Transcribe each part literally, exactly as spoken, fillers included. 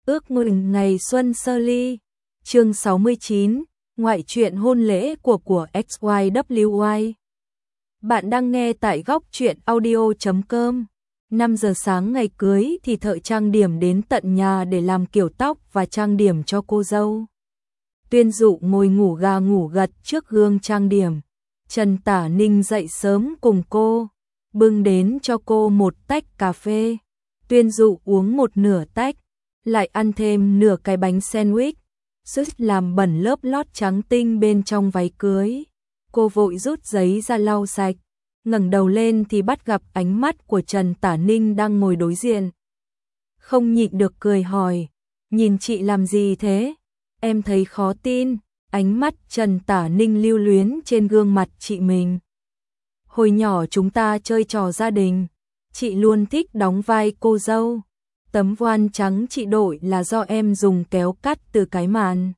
Ước mừng ngày xuân sơ ly. Chương sáu mươi chín, ngoại truyện hôn lễ của của ích y vê y. Bạn đang nghe tại góc truyện audio chấm com. năm giờ sáng ngày cưới thì thợ trang điểm đến tận nhà để làm kiểu tóc và trang điểm cho cô dâu. Tuyên Dụ ngồi ngủ gà ngủ gật trước gương trang điểm. Trần Tả Ninh dậy sớm cùng cô, bưng đến cho cô một tách cà phê. Tuyên Dụ uống một nửa tách, lại ăn thêm nửa cái bánh sandwich, sức làm bẩn lớp lót trắng tinh bên trong váy cưới. Cô vội rút giấy ra lau sạch, ngẩng đầu lên thì bắt gặp ánh mắt của Trần Tả Ninh đang ngồi đối diện. Không nhịn được cười hỏi, nhìn chị làm gì thế? Em thấy khó tin. Ánh mắt Trần Tả Ninh lưu luyến trên gương mặt chị mình. Hồi nhỏ chúng ta chơi trò gia đình, chị luôn thích đóng vai cô dâu. Tấm voan trắng chị đội là do em dùng kéo cắt từ cái màn.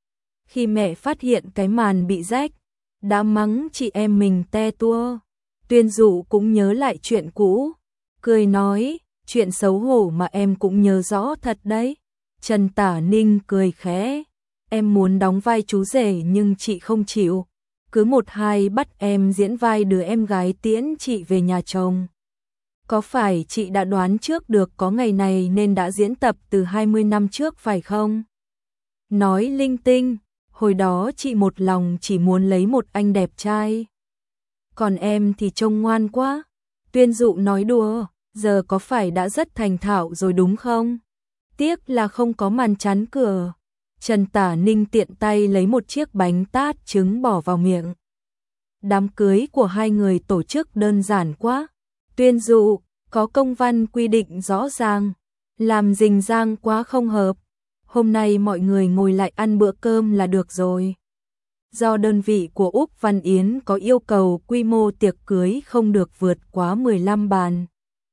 Khi mẹ phát hiện cái màn bị rách, đã mắng chị em mình te tua. Tuyên Dụ cũng nhớ lại chuyện cũ, cười nói, chuyện xấu hổ mà em cũng nhớ rõ thật đấy. Trần Tả Ninh cười khẽ, em muốn đóng vai chú rể nhưng chị không chịu, cứ một hai bắt em diễn vai đứa em gái tiễn chị về nhà chồng. Có phải chị đã đoán trước được có ngày này nên đã diễn tập từ hai mươi năm trước phải không? Nói linh tinh, hồi đó chị một lòng chỉ muốn lấy một anh đẹp trai. Còn em thì trông ngoan quá. Tuyên Dụ nói đùa, giờ có phải đã rất thành thạo rồi đúng không? Tiếc là không có màn chắn cửa. Trần Tả Ninh tiện tay lấy một chiếc bánh tát trứng bỏ vào miệng. Đám cưới của hai người tổ chức đơn giản quá. Tuyên Dụ, có công văn quy định rõ ràng, làm rình rang quá không hợp. Hôm nay mọi người ngồi lại ăn bữa cơm là được rồi. Do đơn vị của Úc Văn Yến có yêu cầu quy mô tiệc cưới không được vượt quá mười lăm bàn.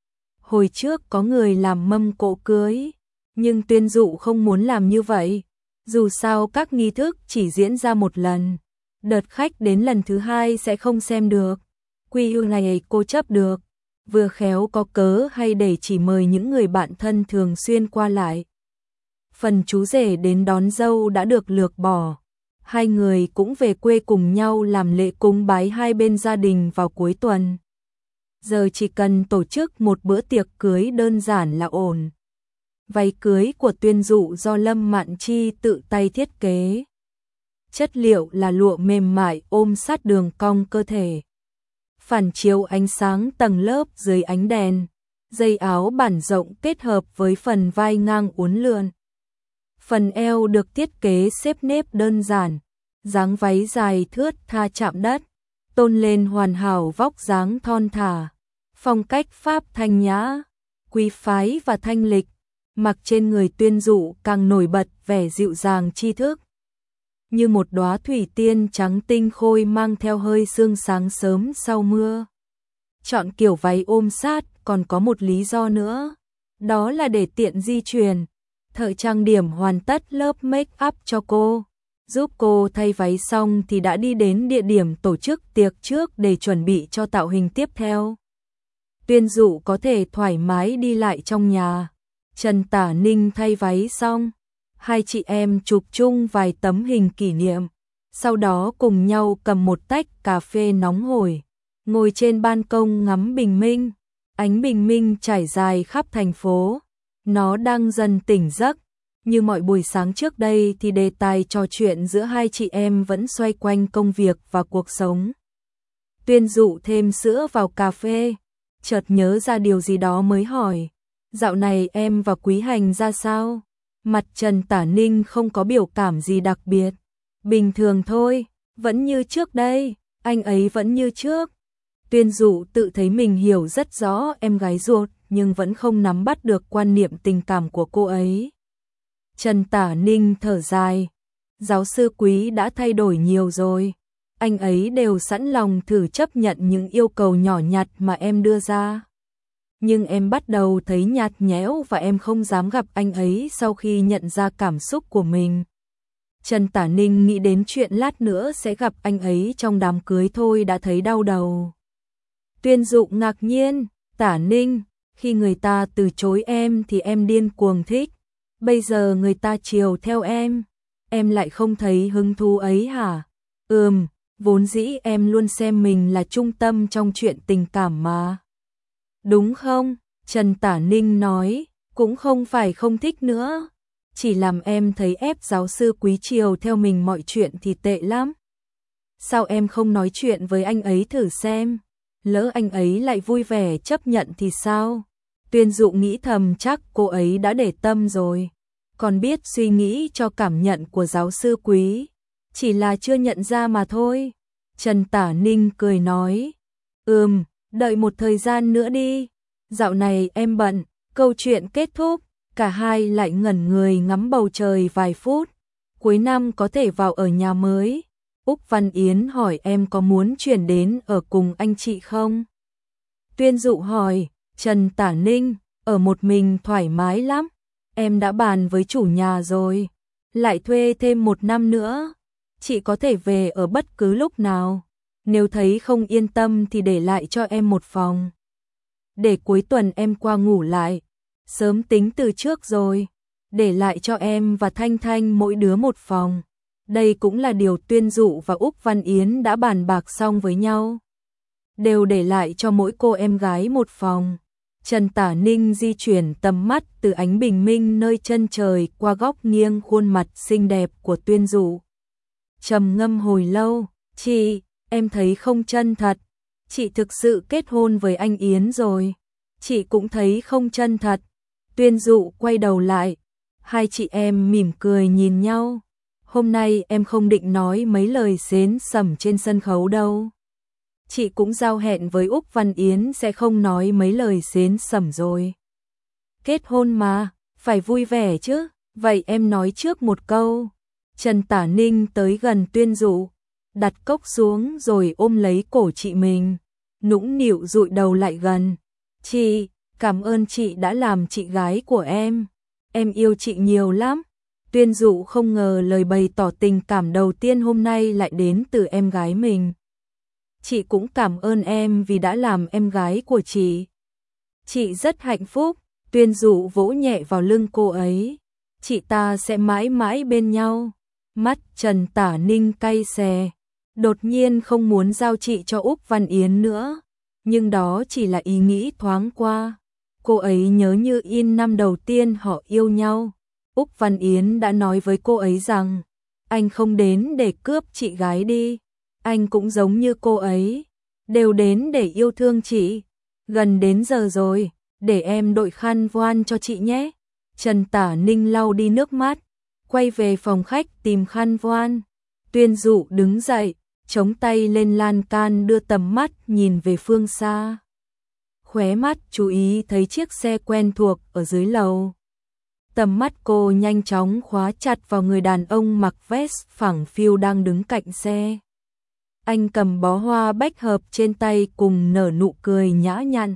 Hồi trước có người làm mâm cỗ cưới, nhưng Tuyên Dụ không muốn làm như vậy. Dù sao các nghi thức chỉ diễn ra một lần, đợt khách đến lần thứ hai sẽ không xem được. Quy ước này cô chấp được, vừa khéo có cớ hay để chỉ mời những người bạn thân thường xuyên qua lại. Phần chú rể đến đón dâu đã được lược bỏ. Hai người cũng về quê cùng nhau làm lễ cúng bái hai bên gia đình vào cuối tuần. Giờ chỉ cần tổ chức một bữa tiệc cưới đơn giản là ổn. Váy cưới của Tuyên Dụ do Lâm Mạn Chi tự tay thiết kế. Chất liệu là lụa mềm mại ôm sát đường cong cơ thể. Phản chiếu ánh sáng tầng lớp dưới ánh đèn. Dây áo bản rộng kết hợp với phần vai ngang uốn lượn. Phần eo được thiết kế xếp nếp đơn giản. Dáng váy dài thướt tha chạm đất, tôn lên hoàn hảo vóc dáng thon thả. Phong cách Pháp thanh nhã, quý phái và thanh lịch. Mặc trên người Tuyên Dụ càng nổi bật vẻ dịu dàng tri thức. Như một đóa thủy tiên trắng tinh khôi mang theo hơi sương sáng sớm sau mưa. Chọn kiểu váy ôm sát còn có một lý do nữa. Đó là để tiện di chuyển. Thợ trang điểm hoàn tất lớp make up cho cô. Giúp cô thay váy xong thì đã đi đến địa điểm tổ chức tiệc trước để chuẩn bị cho tạo hình tiếp theo. Tuyên Dụ có thể thoải mái đi lại trong nhà. Trần Tả Ninh thay váy xong, hai chị em chụp chung vài tấm hình kỷ niệm, sau đó cùng nhau cầm một tách cà phê nóng hổi, ngồi trên ban công ngắm bình minh. Ánh bình minh trải dài khắp thành phố, nó đang dần tỉnh giấc. Như mọi buổi sáng trước đây thì đề tài trò chuyện giữa hai chị em vẫn xoay quanh công việc và cuộc sống. Tuyên Dụ thêm sữa vào cà phê, chợt nhớ ra điều gì đó mới hỏi. Dạo này em và Quý Hành ra sao? Mặt Trần Tả Ninh không có biểu cảm gì đặc biệt. Bình thường thôi, vẫn như trước đây, anh ấy vẫn như trước. Tuyên Dụ tự thấy mình hiểu rất rõ em gái ruột nhưng vẫn không nắm bắt được quan niệm tình cảm của cô ấy. Trần Tả Ninh thở dài. Giáo sư Quý đã thay đổi nhiều rồi. Anh ấy đều sẵn lòng thử chấp nhận những yêu cầu nhỏ nhặt mà em đưa ra. Nhưng em bắt đầu thấy nhạt nhẽo và em không dám gặp anh ấy sau khi nhận ra cảm xúc của mình. Trần Tả Ninh nghĩ đến chuyện lát nữa sẽ gặp anh ấy trong đám cưới thôi đã thấy đau đầu. Tuyên Dụ ngạc nhiên, Tả Ninh, khi người ta từ chối em thì em điên cuồng thích. Bây giờ người ta chiều theo em, em lại không thấy hứng thú ấy hả? Ừm, vốn dĩ em luôn xem mình là trung tâm trong chuyện tình cảm mà. Đúng không? Trần Tả Ninh nói, cũng không phải không thích nữa. Chỉ làm em thấy ép giáo sư Quý chiều theo mình mọi chuyện thì tệ lắm. Sao em không nói chuyện với anh ấy thử xem? Lỡ anh ấy lại vui vẻ chấp nhận thì sao? Tuyên Dụ nghĩ thầm chắc cô ấy đã để tâm rồi. Còn biết suy nghĩ cho cảm nhận của giáo sư Quý. Chỉ là chưa nhận ra mà thôi. Trần Tả Ninh cười nói. Ừm, đợi một thời gian nữa đi. Dạo này em bận. Câu chuyện kết thúc. Cả hai lại ngẩn người ngắm bầu trời vài phút. Cuối năm có thể vào ở nhà mới. Úc Văn Yến hỏi em có muốn chuyển đến ở cùng anh chị không? Tuyên Dụ hỏi, Trần Tả Ninh, ở một mình thoải mái lắm. Em đã bàn với chủ nhà rồi. Lại thuê thêm một năm nữa. Chị có thể về ở bất cứ lúc nào. Nếu thấy không yên tâm thì để lại cho em một phòng. Để cuối tuần em qua ngủ lại. Sớm tính từ trước rồi. Để lại cho em và Thanh Thanh mỗi đứa một phòng. Đây cũng là điều Tuyên Dụ và Úc Văn Yến đã bàn bạc xong với nhau. Đều để lại cho mỗi cô em gái một phòng. Trần Tả Ninh di chuyển tầm mắt từ ánh bình minh nơi chân trời qua góc nghiêng khuôn mặt xinh đẹp của Tuyên Dụ. Trầm ngâm hồi lâu, chị, em thấy không chân thật. Chị thực sự kết hôn với anh Yến rồi. Chị cũng thấy không chân thật. Tuyên Dụ quay đầu lại. Hai chị em mỉm cười nhìn nhau. Hôm nay em không định nói mấy lời xến xẩm trên sân khấu đâu. Chị cũng giao hẹn với Úc Văn Yến sẽ không nói mấy lời xến xẩm rồi. Kết hôn mà, phải vui vẻ chứ, vậy em nói trước một câu. Trần Tả Ninh tới gần Tuyên Dụ, đặt cốc xuống rồi ôm lấy cổ chị mình, nũng nịu dụi đầu lại gần. Chị, cảm ơn chị đã làm chị gái của em, em yêu chị nhiều lắm. Tuyên Dụ không ngờ lời bày tỏ tình cảm đầu tiên hôm nay lại đến từ em gái mình. Chị cũng cảm ơn em vì đã làm em gái của chị. Chị rất hạnh phúc. Tuyên Dụ vỗ nhẹ vào lưng cô ấy. Chị ta sẽ mãi mãi bên nhau. Mắt Trần Tả Ninh cay xè. Đột nhiên không muốn giao chị cho Úc Văn Yến nữa. Nhưng đó chỉ là ý nghĩ thoáng qua. Cô ấy nhớ như in năm đầu tiên họ yêu nhau. Úc Văn Yến đã nói với cô ấy rằng anh không đến để cướp chị gái đi. Anh cũng giống như cô ấy, đều đến để yêu thương chị. Gần đến giờ rồi, để em đội khăn voan cho chị nhé. Trần Tả Ninh lau đi nước mắt, quay về phòng khách tìm khăn voan. Tuyên Dụ đứng dậy, chống tay lên lan can đưa tầm mắt nhìn về phương xa. Khóe mắt chú ý thấy chiếc xe quen thuộc ở dưới lầu. Tầm mắt cô nhanh chóng khóa chặt vào người đàn ông mặc vest phẳng phiu đang đứng cạnh xe. Anh cầm bó hoa bách hợp trên tay cùng nở nụ cười nhã nhặn.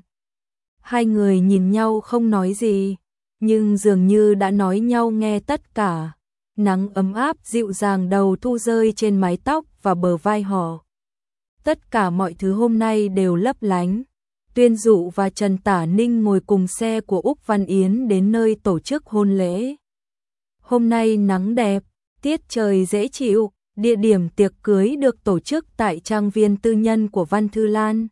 Hai người nhìn nhau không nói gì, nhưng dường như đã nói nhau nghe tất cả. Nắng ấm áp dịu dàng đầu thu rơi trên mái tóc và bờ vai họ. Tất cả mọi thứ hôm nay đều lấp lánh. Tuyên Dụ và Trần Tả Ninh ngồi cùng xe của Úc Văn Yến đến nơi tổ chức hôn lễ. Hôm nay nắng đẹp, tiết trời dễ chịu, địa điểm tiệc cưới được tổ chức tại trang viên tư nhân của Văn Thư Lan.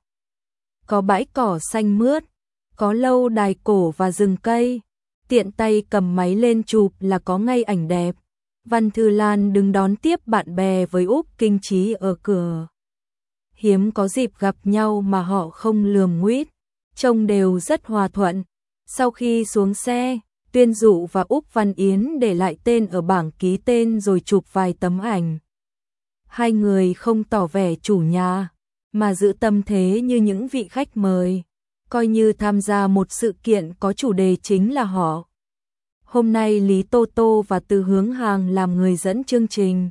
Có bãi cỏ xanh mướt, có lâu đài cổ và rừng cây, tiện tay cầm máy lên chụp là có ngay ảnh đẹp. Văn Thư Lan đứng đón tiếp bạn bè với Úc Kinh Trí ở cửa. Hiếm có dịp gặp nhau mà họ không lườm nguýt, trông đều rất hòa thuận. Sau khi xuống xe, Tuyên Dụ và Úc Văn Yến để lại tên ở bảng ký tên rồi chụp vài tấm ảnh. Hai người không tỏ vẻ chủ nhà, mà giữ tâm thế như những vị khách mời, coi như tham gia một sự kiện có chủ đề chính là họ. Hôm nay Lý Tô Tô và Từ Hướng Hàng làm người dẫn chương trình.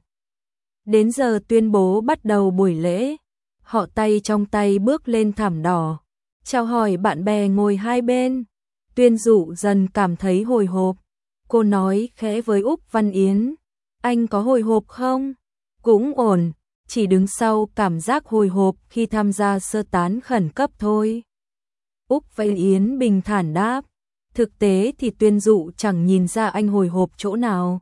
Đến giờ tuyên bố bắt đầu buổi lễ, họ tay trong tay bước lên thảm đỏ, chào hỏi bạn bè ngồi hai bên. Tuyên Dụ dần cảm thấy hồi hộp. Cô nói khẽ với Úc Văn Yến, anh có hồi hộp không? Cũng ổn, chỉ đứng sau cảm giác hồi hộp khi tham gia sơ tán khẩn cấp thôi. Úc Văn Yến bình thản đáp, Thực tế thì Tuyên Dụ chẳng nhìn ra anh hồi hộp chỗ nào.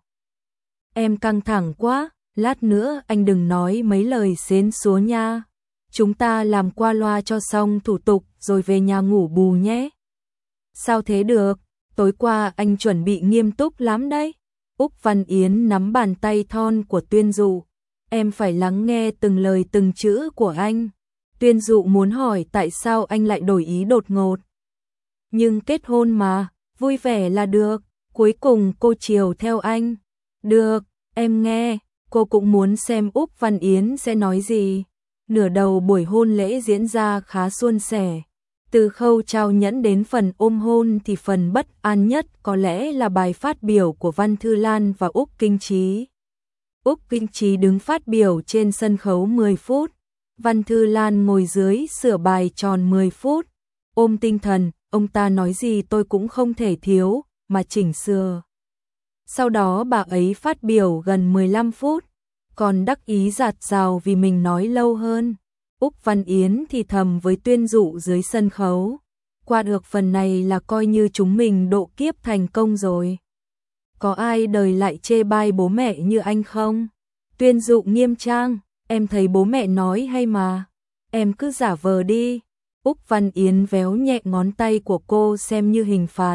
Em căng thẳng quá, lát nữa anh đừng nói mấy lời xến xúa nha. Chúng ta làm qua loa cho xong thủ tục rồi về nhà ngủ bù nhé. Sao thế được, tối qua anh chuẩn bị nghiêm túc lắm đấy. Úc Văn Yến nắm bàn tay thon của Tuyên Dụ. Em phải lắng nghe từng lời từng chữ của anh. Tuyên Dụ muốn hỏi tại sao anh lại đổi ý đột ngột. Nhưng kết hôn mà, vui vẻ là được. Cuối cùng cô chiều theo anh. Được, em nghe, cô cũng muốn xem Úc Văn Yến sẽ nói gì. Nửa đầu buổi hôn lễ diễn ra khá suôn sẻ. Từ khâu trao nhẫn đến phần ôm hôn thì phần bất an nhất có lẽ là bài phát biểu của Văn Thư Lan và Úc Kinh Trí. Úc Kinh Trí đứng phát biểu trên sân khấu mười phút. Văn Thư Lan ngồi dưới sửa bài tròn mười phút. Ôm tinh thần, ông ta nói gì tôi cũng không thể thiếu, mà chỉnh sửa. Sau đó bà ấy phát biểu gần mười lăm phút, còn đắc ý dạt dào vì mình nói lâu hơn. Úc Văn Yến thì thầm với Tuyên Dụ dưới sân khấu. Qua được phần này là coi như chúng mình độ kiếp thành công rồi. Có ai đời lại chê bai bố mẹ như anh không? Tuyên Dụ nghiêm trang, em thấy bố mẹ nói hay mà. Em cứ giả vờ đi. Úc Văn Yến véo nhẹ ngón tay của cô xem như hình phạt.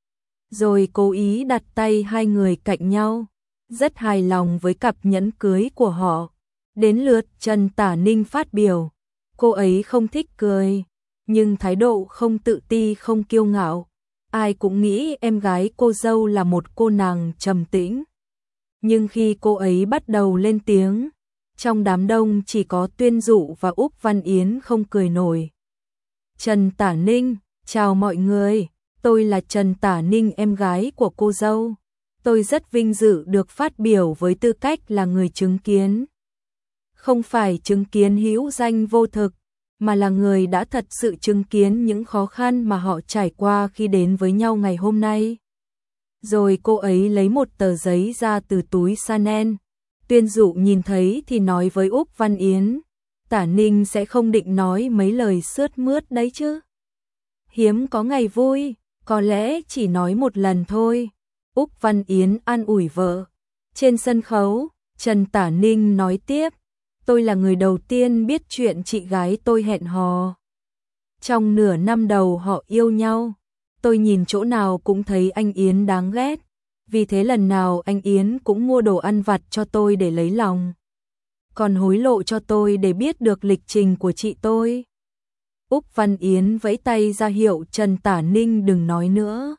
Rồi cố ý đặt tay hai người cạnh nhau. Rất hài lòng với cặp nhẫn cưới của họ. Đến lượt Trần Tả Ninh phát biểu. Cô ấy không thích cười, nhưng thái độ không tự ti không kiêu ngạo. Ai cũng nghĩ em gái cô dâu là một cô nàng trầm tĩnh. Nhưng khi cô ấy bắt đầu lên tiếng, trong đám đông chỉ có Tuyên Dụ và Úc Văn Yến không cười nổi. Trần Tả Ninh, chào mọi người, tôi là Trần Tả Ninh, em gái của cô dâu. Tôi rất vinh dự được phát biểu với tư cách là người chứng kiến. Không phải chứng kiến hữu danh vô thực, mà là người đã thật sự chứng kiến những khó khăn mà họ trải qua khi đến với nhau ngày hôm nay. Rồi cô ấy lấy một tờ giấy ra từ túi Chanel. Tuyên Dụ nhìn thấy thì nói với Úc Văn Yến, Tả Ninh sẽ không định nói mấy lời sướt mướt đấy chứ. Hiếm có ngày vui, có lẽ chỉ nói một lần thôi. Úc Văn Yến an ủi vợ. Trên sân khấu, Trần Tả Ninh nói tiếp, tôi là người đầu tiên biết chuyện chị gái tôi hẹn hò. Trong nửa năm đầu họ yêu nhau, tôi nhìn chỗ nào cũng thấy anh Yến đáng ghét. Vì thế lần nào anh Yến cũng mua đồ ăn vặt cho tôi để lấy lòng. Còn hối lộ cho tôi để biết được lịch trình của chị tôi. Úc Văn Yến vẫy tay ra hiệu Trần Tả Ninh đừng nói nữa.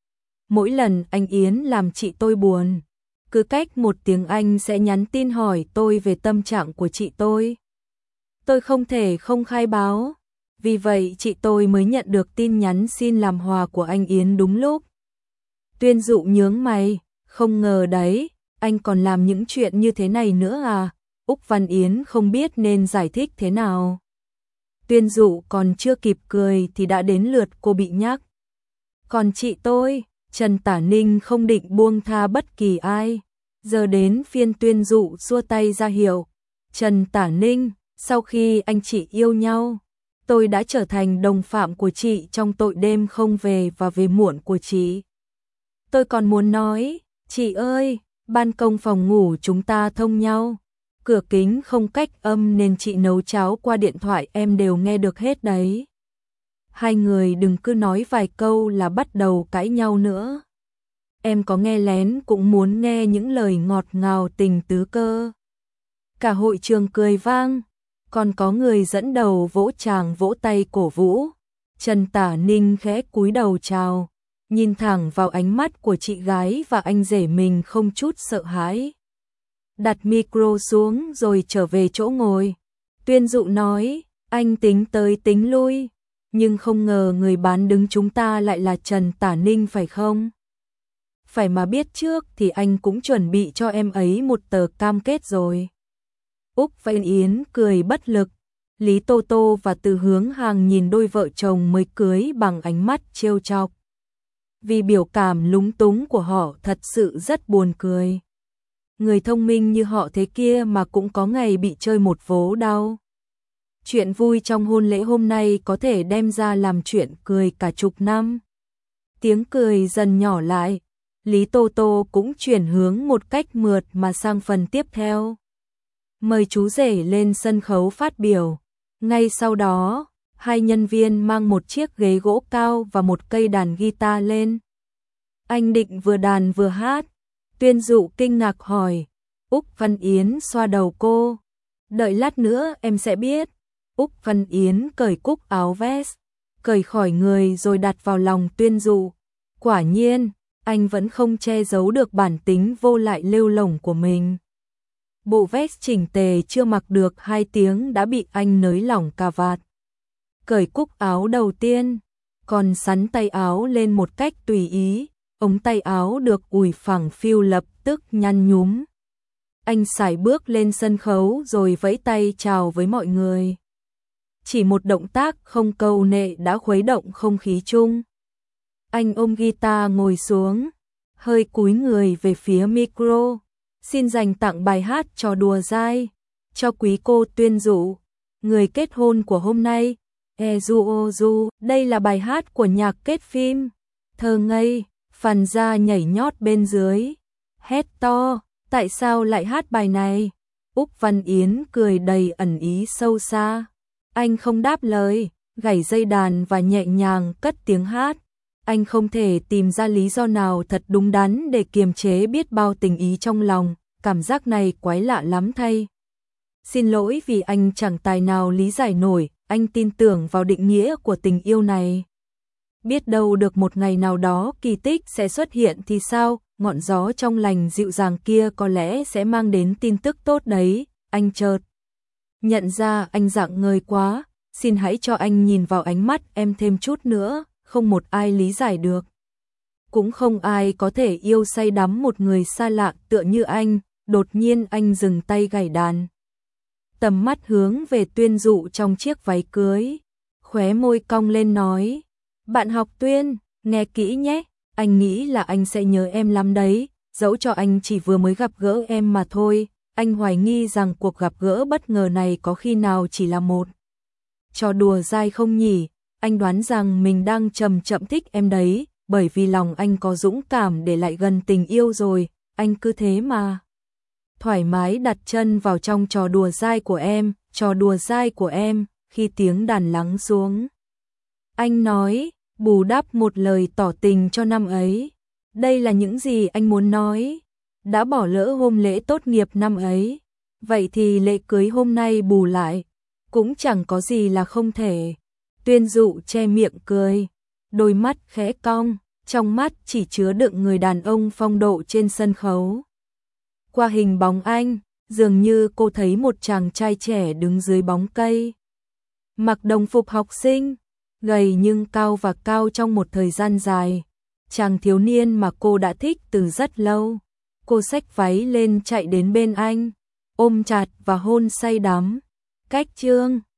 Mỗi lần anh Yến làm chị tôi buồn, cứ cách một tiếng anh sẽ nhắn tin hỏi tôi về tâm trạng của chị tôi. Tôi không thể không khai báo, vì vậy chị tôi mới nhận được tin nhắn xin làm hòa của anh Yến đúng lúc. Tuyên Dụ nhướng mày, không ngờ đấy, anh còn làm những chuyện như thế này nữa à? Úc Văn Yến không biết nên giải thích thế nào. Tuyên Dụ còn chưa kịp cười thì đã đến lượt cô bị nhắc. Còn chị tôi, Trần Tả Ninh không định buông tha bất kỳ ai. Giờ đến phiên Tuyên Dụ xua tay ra hiệu. Trần Tả Ninh, sau khi anh chị yêu nhau, tôi đã trở thành đồng phạm của chị trong tội đêm không về và về muộn của chị. Tôi còn muốn nói, chị ơi, ban công phòng ngủ chúng ta thông nhau. Cửa kính không cách âm nên chị nấu cháo qua điện thoại em đều nghe được hết đấy. Hai người đừng cứ nói vài câu là bắt đầu cãi nhau nữa. Em có nghe lén cũng muốn nghe những lời ngọt ngào tình tứ cơ. Cả hội trường cười vang, còn có người dẫn đầu vỗ tràng vỗ tay cổ vũ. Trần Tả Ninh khẽ cúi đầu chào, nhìn thẳng vào ánh mắt của chị gái và anh rể mình không chút sợ hãi. Đặt micro xuống rồi trở về chỗ ngồi. Tuyên Dụ nói, anh tính tới tính lui, nhưng không ngờ người bán đứng chúng ta lại là Trần Tả Ninh phải không? Phải mà biết trước thì anh cũng chuẩn bị cho em ấy một tờ cam kết rồi. Úc Văn Yến cười bất lực. Lý Tô Tô và Từ Hướng Hàng nhìn đôi vợ chồng mới cưới bằng ánh mắt trêu chọc. Vì biểu cảm lúng túng của họ thật sự rất buồn cười. Người thông minh như họ thế kia mà cũng có ngày bị chơi một vố đau. Chuyện vui trong hôn lễ hôm nay có thể đem ra làm chuyện cười cả chục năm. Tiếng cười dần nhỏ lại, Lý Tô Tô cũng chuyển hướng một cách mượt mà sang phần tiếp theo. Mời chú rể lên sân khấu phát biểu. Ngay sau đó, hai nhân viên mang một chiếc ghế gỗ cao và một cây đàn guitar lên. Anh định vừa đàn vừa hát. Tuyên Dụ kinh ngạc hỏi. Úc Văn Yến xoa đầu cô. Đợi lát nữa em sẽ biết. Úc Văn Yến cởi cúc áo vest, cởi khỏi người rồi đặt vào lòng Tuyên Dụ. Quả nhiên, anh vẫn không che giấu được bản tính vô lại lêu lổng của mình. Bộ vest chỉnh tề chưa mặc được hai tiếng đã bị anh nới lỏng cà vạt. Cởi cúc áo đầu tiên, còn sắn tay áo lên một cách tùy ý, ống tay áo được ủi phẳng phiu lập tức nhăn nhúm. Anh sải bước lên sân khấu rồi vẫy tay chào với mọi người. Chỉ một động tác không câu nệ đã khuấy động không khí chung. Anh ôm guitar ngồi xuống, hơi cúi người về phía micro. Xin dành tặng bài hát Trò đùa dai cho quý cô Tuyên Dụ, người kết hôn của hôm nay. Ezu Ozu, đây là bài hát của nhạc kết phim Thơ Ngây. Phàn Gia nhảy nhót bên dưới, hét to, tại sao lại hát bài này? Úc Văn Yến cười đầy ẩn ý sâu xa. Anh không đáp lời, gảy dây đàn và nhẹ nhàng cất tiếng hát. Anh không thể tìm ra lý do nào thật đúng đắn để kiềm chế biết bao tình ý trong lòng, cảm giác này quái lạ lắm thay. Xin lỗi vì anh chẳng tài nào lý giải nổi, anh tin tưởng vào định nghĩa của tình yêu này. Biết đâu được một ngày nào đó kỳ tích sẽ xuất hiện thì sao, ngọn gió trong lành dịu dàng kia có lẽ sẽ mang đến tin tức tốt đấy. Anh chợt nhận ra anh rạng ngời quá, xin hãy cho anh nhìn vào ánh mắt em thêm chút nữa, không một ai lý giải được. Cũng không ai có thể yêu say đắm một người xa lạ tựa như anh. Đột nhiên anh dừng tay gảy đàn. Tầm mắt hướng về Tuyên Dụ trong chiếc váy cưới. Khóe môi cong lên nói. Bạn học Tuyên, nghe kỹ nhé, anh nghĩ là anh sẽ nhớ em lắm đấy, dẫu cho anh chỉ vừa mới gặp gỡ em mà thôi. Anh hoài nghi rằng cuộc gặp gỡ bất ngờ này có khi nào chỉ là một trò đùa dai không nhỉ. Anh đoán rằng mình đang chậm chậm thích em đấy, bởi vì lòng anh có dũng cảm để lại gần tình yêu rồi. Anh cứ thế mà thoải mái đặt chân vào trong trò đùa dai của em, trò đùa dai của em. Khi tiếng đàn lắng xuống, anh nói, bù đắp một lời tỏ tình cho năm ấy. Đây là những gì anh muốn nói. Đã bỏ lỡ hôm lễ tốt nghiệp năm ấy, vậy thì lễ cưới hôm nay bù lại, cũng chẳng có gì là không thể. Tuyên Dụ che miệng cười, đôi mắt khẽ cong, trong mắt chỉ chứa đựng người đàn ông phong độ trên sân khấu. Qua hình bóng anh, dường như cô thấy một chàng trai trẻ đứng dưới bóng cây. Mặc đồng phục học sinh, gầy nhưng cao và cao trong một thời gian dài. Chàng thiếu niên mà cô đã thích từ rất lâu. Cô xách váy lên chạy đến bên anh, ôm chặt và hôn say đắm. Cách chương